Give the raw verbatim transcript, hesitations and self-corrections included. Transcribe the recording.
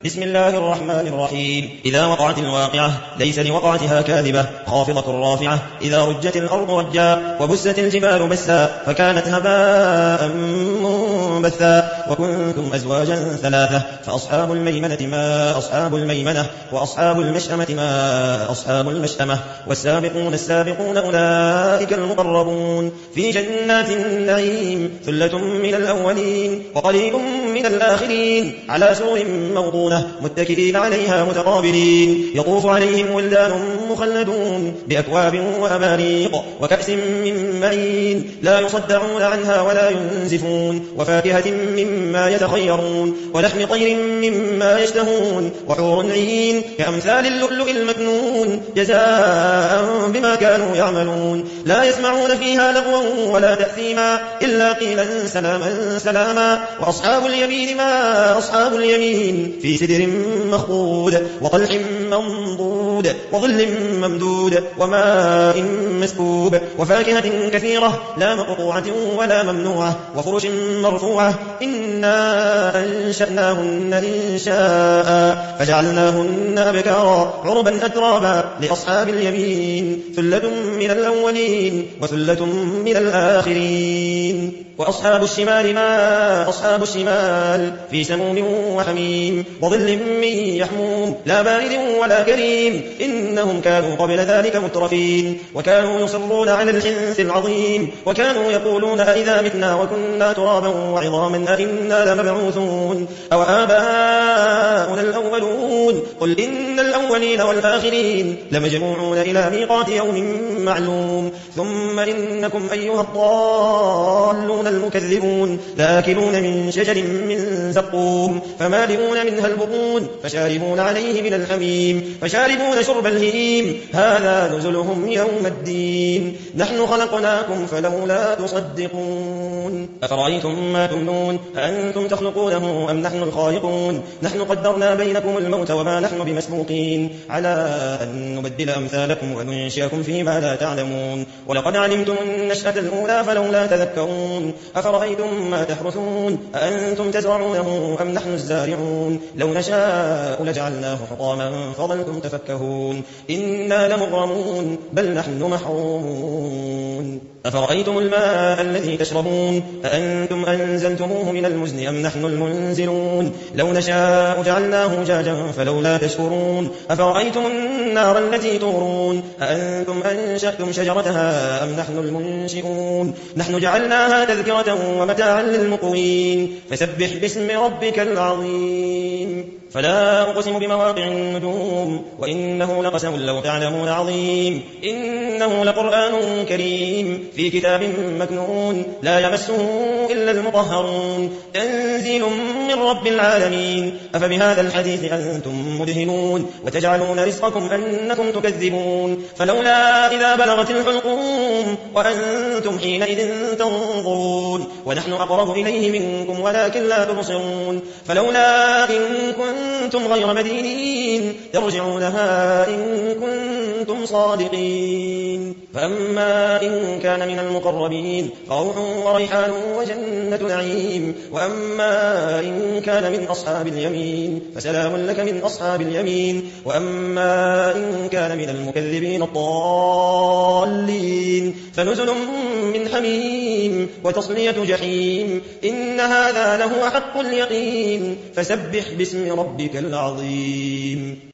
بسم الله الرحمن الرحيم. إذا وقعت الواقعة ليس لوقعتها كاذبة خافضة رافعة. إذا رجت الأرض رجا وبست الجبال بسا فكانت هباء منبثا وكنتم أزواجا ثلاثة فأصحاب الميمنة ما أصحاب الميمنة وأصحاب المشأمة ما أصحاب المشأمة والسابقون السابقون أولئك المقربون في جنات النعيم ثلة من الأولين وقليل من الآخرين على سرر موضونة متكئين عليها متقابلين يطوف عليهم ولدان مخلدون بأكواب وأباريق وكأس من معين لا يصدعون عنها ولا ينزفون وفاكهة مما يتخيرون ولحم طير مما يشتهون وحور عين كأمثال اللؤلؤ المكنون جزاء بما كانوا يعملون لا يسمعون فيها لغوا ولا تأثيما إلا قيلا سلاما سلاما. وأصحاب اليمين ما أصحاب اليمين في سدر مخضود وطلح منضود وظل ممدود وماء مسكوب وفاكهة كثيرة لا مقطوعة ولا ممنوعة وفرش مرفوعة إنا أنشأناهن إنشاء فجعلناهن أبكارا عربا أترابا لأصحاب اليمين ثلة من الأولين وثلة من الآخرين. وأصحاب الشمال ما أصحاب الشمال في سموم وحميم وظل من يحموم لا بارد ولا كريم إنهم كانوا قبل ذلك مترفين وكانوا يصرون على الحنث العظيم وكانوا يقولون أئذا متنا وكنا ترابا وعظاما أئنا لمبعوثون أو آباؤنا الأولون قل إن الأولين والآخرين لمجموعون إلى ميقات يوم معلوم ثم إنكم أيها الضالون المكذبون لآكلون من شجر من زقوم فمالئون منها البطون فشاربون عليه من الحميم فشاربون شرب الهيم هذا نزلهم يوم الدين نحن خلقناكم فلولا تصدقون. أفرأيتم ما تمنون أأنتم تخلقونه أم نحن الخالقون نحن قدرنا بينكم الموت وما نحن بمسبوقين على أن نبدل أمثالكم وننشئكم فيما لا تعلمون ولقد علمتم النشأة الأولى فلولا تذكرون. أفرأيتم ما تحرثون أأنتم تزرعونه أم نحن الزارعون لو نشاء لجعلناه حطاما فظلتم تفكهون إنا لمغرمون بل نحن محرومون. أفرأيتم الماء الذي تشربون أأنتم أنزلتموه من المزن أم نحن المنزلون لو نشاء جعلناه جاجا فلولا تشكرون. أفرأيتم النار التي تورون أأنتم أنشأتم شجرتها أم نحن المنشئون نحن جعلناها تذكرة ومتاعا للمقوين فسبح باسم ربك العظيم. فلا أقسم بمواقع النجوم وإنه لقسم لو تعلمون عظيم إنه لقرآن كريم في كتاب مكنون لا يمسه إلا المطهرون تنزيل من رب العالمين. أفبهذا الحديث أنتم مدهنون وتجعلون رزقكم أنكم تكذبون فلولا إذا بلغت الحلقوم وأنتم حينئذ تنظرون ونحن أقرب إليه منكم ولكن لا تبصرون فلولا إن كنتم غير مدينين ترجعونها إن كنتم صادقين. فأما إن كان من المقربين فروح وريحان وجنة نعيم وأما إن كان من أصحاب اليمين فسلام لك من أصحاب اليمين وأما إن كان من المكذبين الضالين فنزل من حميم وتصلية جحيم إن هذا لهو حق اليقين فسبح باسم ربك العظيم.